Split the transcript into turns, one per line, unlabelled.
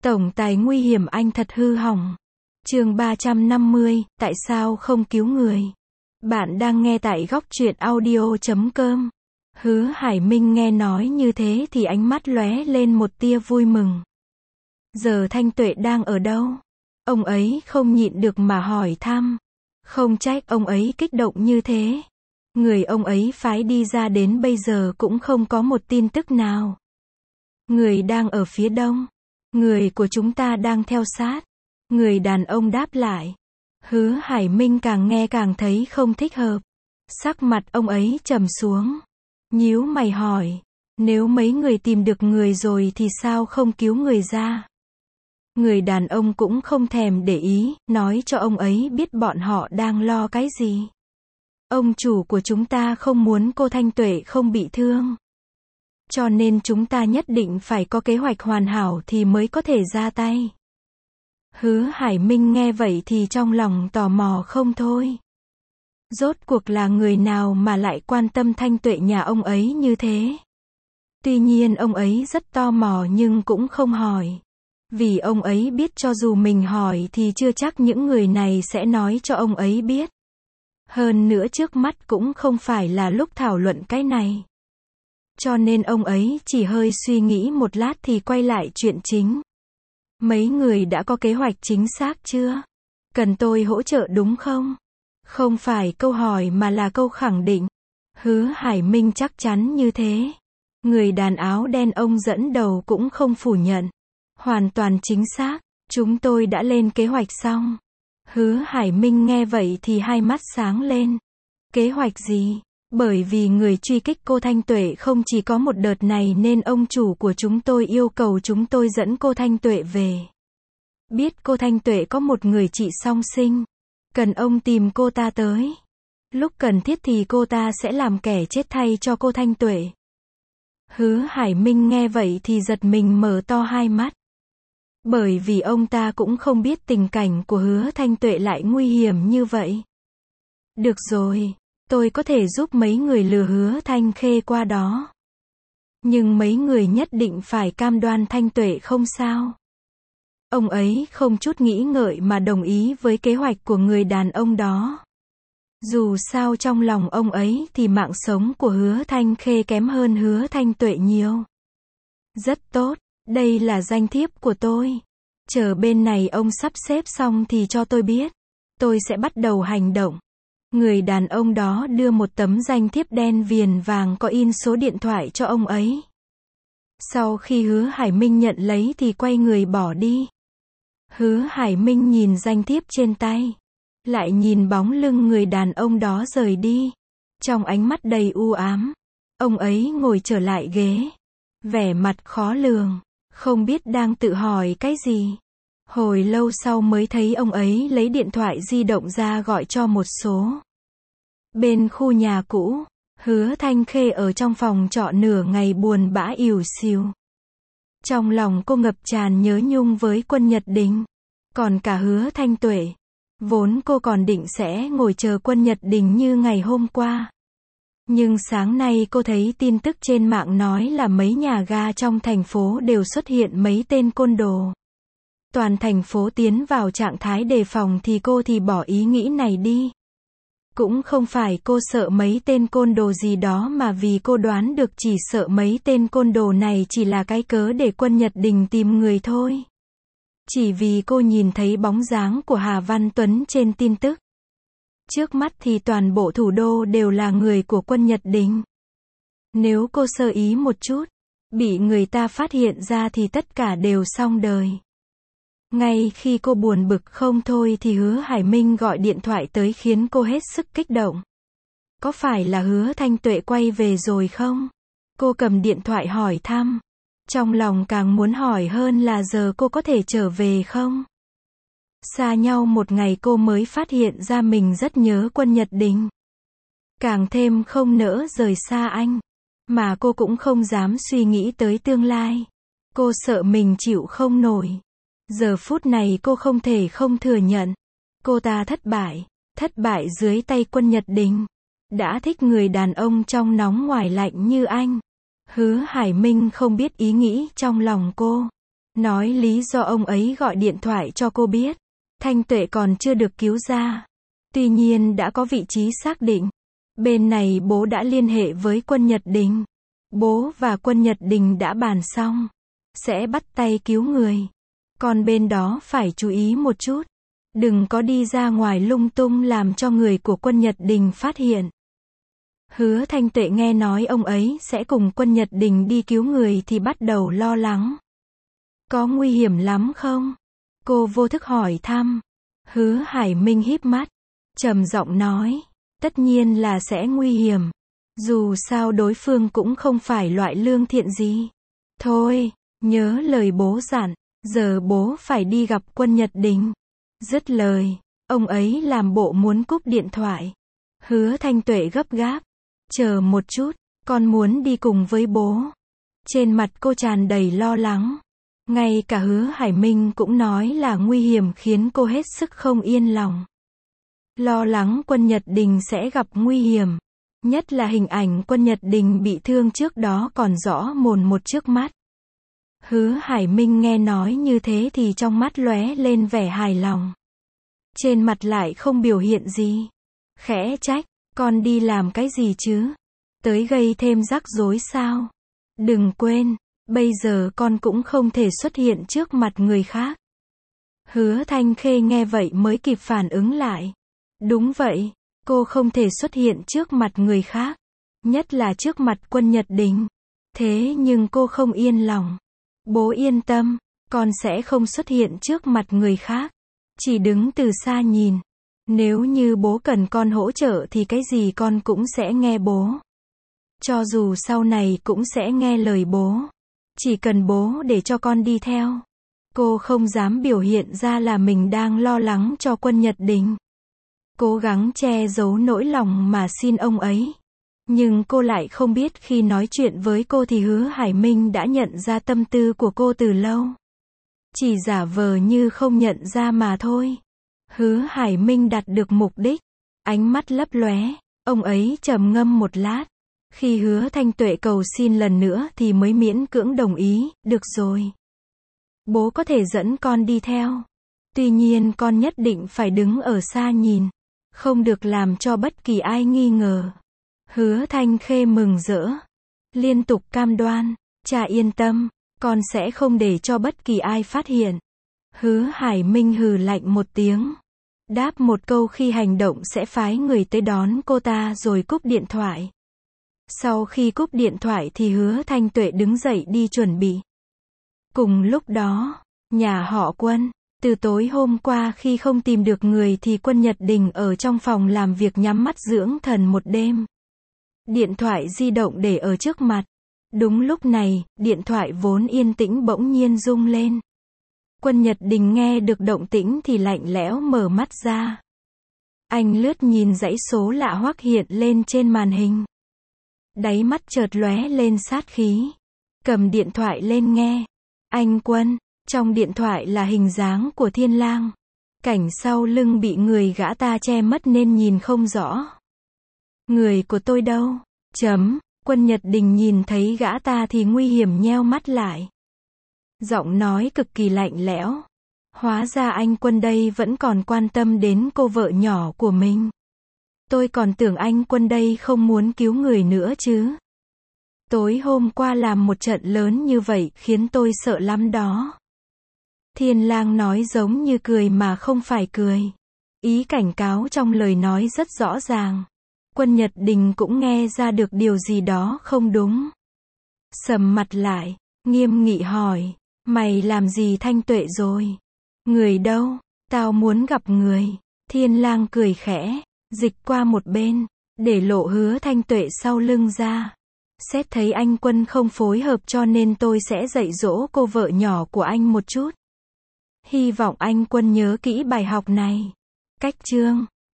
Tổng tài nguy hiểm anh thật hư hỏng. Chương 350, tại sao không cứu người? Bạn đang nghe tại góc truyện audio.com. Hứa Hải Minh nghe nói như thế thì ánh mắt lóe lên một tia vui mừng. Giờ Thanh Tuệ đang ở đâu? Ông ấy không nhịn được mà hỏi thăm. Không trách ông ấy kích động như thế. Người ông ấy phái đi ra đến bây giờ cũng không có một tin tức nào. Người đang ở phía đông. Người của chúng ta đang theo sát. Người đàn ông đáp lại. Hứa Hải Minh càng nghe càng thấy không thích hợp. Sắc mặt ông ấy trầm xuống. Nhíu mày hỏi. Nếu mấy người tìm được người rồi thì sao không cứu người ra? Người đàn ông cũng không thèm để ý, nói cho ông ấy biết bọn họ đang lo cái gì. Ông chủ của chúng ta không muốn cô Thanh Tuệ không bị thương. Cho nên chúng ta nhất định phải có kế hoạch hoàn hảo thì mới có thể ra tay. Hứa Hải Minh nghe vậy thì trong lòng tò mò không thôi. Rốt cuộc là người nào mà lại quan tâm Thanh Tuệ nhà ông ấy như thế? Tuy nhiên ông ấy rất tò mò nhưng cũng không hỏi. Vì ông ấy biết cho dù mình hỏi thì chưa chắc những người này sẽ nói cho ông ấy biết. Hơn nữa trước mắt cũng không phải là lúc thảo luận cái này. Cho nên ông ấy chỉ hơi suy nghĩ một lát thì quay lại chuyện chính. Mấy người đã có kế hoạch chính xác chưa? Cần tôi hỗ trợ đúng không? Không phải câu hỏi mà là câu khẳng định. Hứa Hải Minh chắc chắn như thế. Người đàn áo đen ông dẫn đầu cũng không phủ nhận. Hoàn toàn chính xác, chúng tôi đã lên kế hoạch xong. Hứa Hải Minh nghe vậy thì hai mắt sáng lên. Kế hoạch gì? Bởi vì người truy kích cô Thanh Tuệ không chỉ có một đợt này nên ông chủ của chúng tôi yêu cầu chúng tôi dẫn cô Thanh Tuệ về. Biết cô Thanh Tuệ có một người chị song sinh. Cần ông tìm cô ta tới. Lúc cần thiết thì cô ta sẽ làm kẻ chết thay cho cô Thanh Tuệ. Hứa Hải Minh nghe vậy thì giật mình mở to hai mắt. Bởi vì ông ta cũng không biết tình cảnh của Hứa Thanh Tuệ lại nguy hiểm như vậy. Được rồi, tôi có thể giúp mấy người lừa Hứa Thanh Khê qua đó. Nhưng mấy người nhất định phải cam đoan Thanh Tuệ không sao. Ông ấy không chút nghĩ ngợi mà đồng ý với kế hoạch của người đàn ông đó. Dù sao trong lòng ông ấy thì mạng sống của Hứa Thanh Khê kém hơn Hứa Thanh Tuệ nhiều. Rất tốt, đây là danh thiếp của tôi. Chờ bên này ông sắp xếp xong thì cho tôi biết. Tôi sẽ bắt đầu hành động. Người đàn ông đó đưa một tấm danh thiếp đen viền vàng có in số điện thoại cho ông ấy. Sau khi Hứa Hải Minh nhận lấy thì quay người bỏ đi. Hứa Hải Minh nhìn danh thiếp trên tay. Lại nhìn bóng lưng người đàn ông đó rời đi. Trong ánh mắt đầy u ám. Ông ấy ngồi trở lại ghế. Vẻ mặt khó lường. Không biết đang tự hỏi cái gì. Hồi lâu sau mới thấy ông ấy lấy điện thoại di động ra gọi cho một số. Bên khu nhà cũ, Hứa Thanh Khê ở trong phòng trọ nửa ngày buồn bã ỉu xìu. Trong lòng cô ngập tràn nhớ nhung với Quân Nhật Đình. Còn cả Hứa Thanh Tuệ. Vốn cô còn định sẽ ngồi chờ Quân Nhật Đình như ngày hôm qua. Nhưng sáng nay cô thấy tin tức trên mạng nói là mấy nhà ga trong thành phố đều xuất hiện mấy tên côn đồ. Toàn thành phố tiến vào trạng thái đề phòng thì cô thì bỏ ý nghĩ này đi. Cũng không phải cô sợ mấy tên côn đồ gì đó mà vì cô đoán được chỉ sợ mấy tên côn đồ này chỉ là cái cớ để Quân Nhật Đình tìm người thôi. Chỉ vì cô nhìn thấy bóng dáng của Hà Văn Tuấn trên tin tức. Trước mắt thì toàn bộ thủ đô đều là người của Quân Nhật Đình. Nếu cô sơ ý một chút, bị người ta phát hiện ra thì tất cả đều xong đời. Ngay khi cô buồn bực không thôi thì Hứa Hải Minh gọi điện thoại tới khiến cô hết sức kích động. Có phải là Hứa Thanh Tuệ quay về rồi không? Cô cầm điện thoại hỏi thăm. Trong lòng càng muốn hỏi hơn là giờ cô có thể trở về không? Xa nhau một ngày cô mới phát hiện ra mình rất nhớ Quân Nhật Đình. Càng thêm không nỡ rời xa anh. Mà cô cũng không dám suy nghĩ tới tương lai. Cô sợ mình chịu không nổi. Giờ phút này cô không thể không thừa nhận. Cô ta thất bại dưới tay Quân Nhật Đình. Đã thích người đàn ông trong nóng ngoài lạnh như anh. Hứa Hải Minh không biết ý nghĩ trong lòng cô. Nói lý do ông ấy gọi điện thoại cho cô biết. Thanh Tuệ còn chưa được cứu ra. Tuy nhiên đã có vị trí xác định. Bên này bố đã liên hệ với Quân Nhật Đình. Bố và Quân Nhật Đình đã bàn xong. Sẽ bắt tay cứu người. Còn bên đó phải chú ý một chút. Đừng có đi ra ngoài lung tung làm cho người của Quân Nhật Đình phát hiện. Hứa Thanh Tuệ nghe nói ông ấy sẽ cùng Quân Nhật Đình đi cứu người thì bắt đầu lo lắng. Có nguy hiểm lắm không? Cô vô thức hỏi thăm. Hứa Hải Minh híp mắt, trầm giọng nói, tất nhiên là sẽ nguy hiểm. Dù sao đối phương cũng không phải loại lương thiện gì. Thôi, nhớ lời bố dặn, giờ bố phải đi gặp Quân Nhật Đình. Dứt lời, ông ấy làm bộ muốn cúp điện thoại. Hứa Thanh Tuệ gấp gáp, chờ một chút, con muốn đi cùng với bố. Trên mặt cô tràn đầy lo lắng. Ngay cả Hứa Hải Minh cũng nói là nguy hiểm khiến cô hết sức không yên lòng. Lo lắng Quân Nhật Đình sẽ gặp nguy hiểm. Nhất là hình ảnh Quân Nhật Đình bị thương trước đó còn rõ mồn một trước mắt. Hứa Hải Minh nghe nói như thế thì trong mắt lóe lên vẻ hài lòng. Trên mặt lại không biểu hiện gì. Khẽ trách, con đi làm cái gì chứ? Tới gây thêm rắc rối sao? Đừng quên, bây giờ con cũng không thể xuất hiện trước mặt người khác. Hứa Thanh Khê nghe vậy mới kịp phản ứng lại. Đúng vậy, cô không thể xuất hiện trước mặt người khác. Nhất là trước mặt Quân Nhật Đình. Thế nhưng cô không yên lòng. Bố yên tâm, con sẽ không xuất hiện trước mặt người khác. Chỉ đứng từ xa nhìn. Nếu như bố cần con hỗ trợ thì cái gì con cũng sẽ nghe bố. Cho dù sau này cũng sẽ nghe lời bố. Chỉ cần bố để cho con đi theo. Cô không dám biểu hiện ra là mình đang lo lắng cho Quân Nhật Đình. Cố gắng che giấu nỗi lòng mà xin ông ấy. Nhưng cô lại không biết khi nói chuyện với cô thì Hứa Hải Minh đã nhận ra tâm tư của cô từ lâu. Chỉ giả vờ như không nhận ra mà thôi. Hứa Hải Minh đạt được mục đích. Ánh mắt lấp lóe. Ông ấy trầm ngâm một lát. Khi Hứa Thanh Tuệ cầu xin lần nữa thì mới miễn cưỡng đồng ý. Được rồi. Bố có thể dẫn con đi theo. Tuy nhiên con nhất định phải đứng ở xa nhìn. Không được làm cho bất kỳ ai nghi ngờ. Hứa Thanh Khê mừng rỡ. Liên tục cam đoan. Cha yên tâm. Con sẽ không để cho bất kỳ ai phát hiện. Hứa Hải Minh hừ lạnh một tiếng. Đáp một câu khi hành động sẽ phái người tới đón cô ta rồi cúp điện thoại. Sau khi cúp điện thoại thì Hứa Thanh Tuệ đứng dậy đi chuẩn bị. Cùng lúc đó, nhà họ Quân, từ tối hôm qua khi không tìm được người thì Quân Nhật Đình ở trong phòng làm việc nhắm mắt dưỡng thần một đêm. Điện thoại di động để ở trước mặt. Đúng lúc này, điện thoại vốn yên tĩnh bỗng nhiên rung lên. Quân Nhật Đình nghe được động tĩnh thì lạnh lẽo mở mắt ra. Anh lướt nhìn dãy số lạ hoắc hiện lên trên màn hình. Đáy mắt chợt lóe lên sát khí. Cầm điện thoại lên nghe. Anh Quân, trong điện thoại là hình dáng của Thiên Lang. Cảnh sau lưng bị người gã ta che mất nên nhìn không rõ. Người của tôi đâu? Quân Nhật Đình nhìn thấy gã ta thì nguy hiểm nheo mắt lại. Giọng nói cực kỳ lạnh lẽo. Hóa ra anh Quân đây vẫn còn quan tâm đến cô vợ nhỏ của mình. Tôi còn tưởng anh Quân đây không muốn cứu người nữa chứ. Tối hôm qua làm một trận lớn như vậy khiến tôi sợ lắm đó. Thiên Lang nói giống như cười mà không phải cười. Ý cảnh cáo trong lời nói rất rõ ràng. Quân Nhật Đình cũng nghe ra được điều gì đó không đúng. Sầm mặt lại, nghiêm nghị hỏi, mày làm gì Thanh Tuệ rồi? Người đâu? Tao muốn gặp người. Thiên Lang cười khẽ, dịch qua một bên, để lộ Hứa Thanh Tuệ sau lưng ra. Xét thấy anh Quân không phối hợp cho nên tôi sẽ dạy dỗ cô vợ nhỏ của anh một chút. Hy vọng anh Quân nhớ kỹ bài học này. Cách chương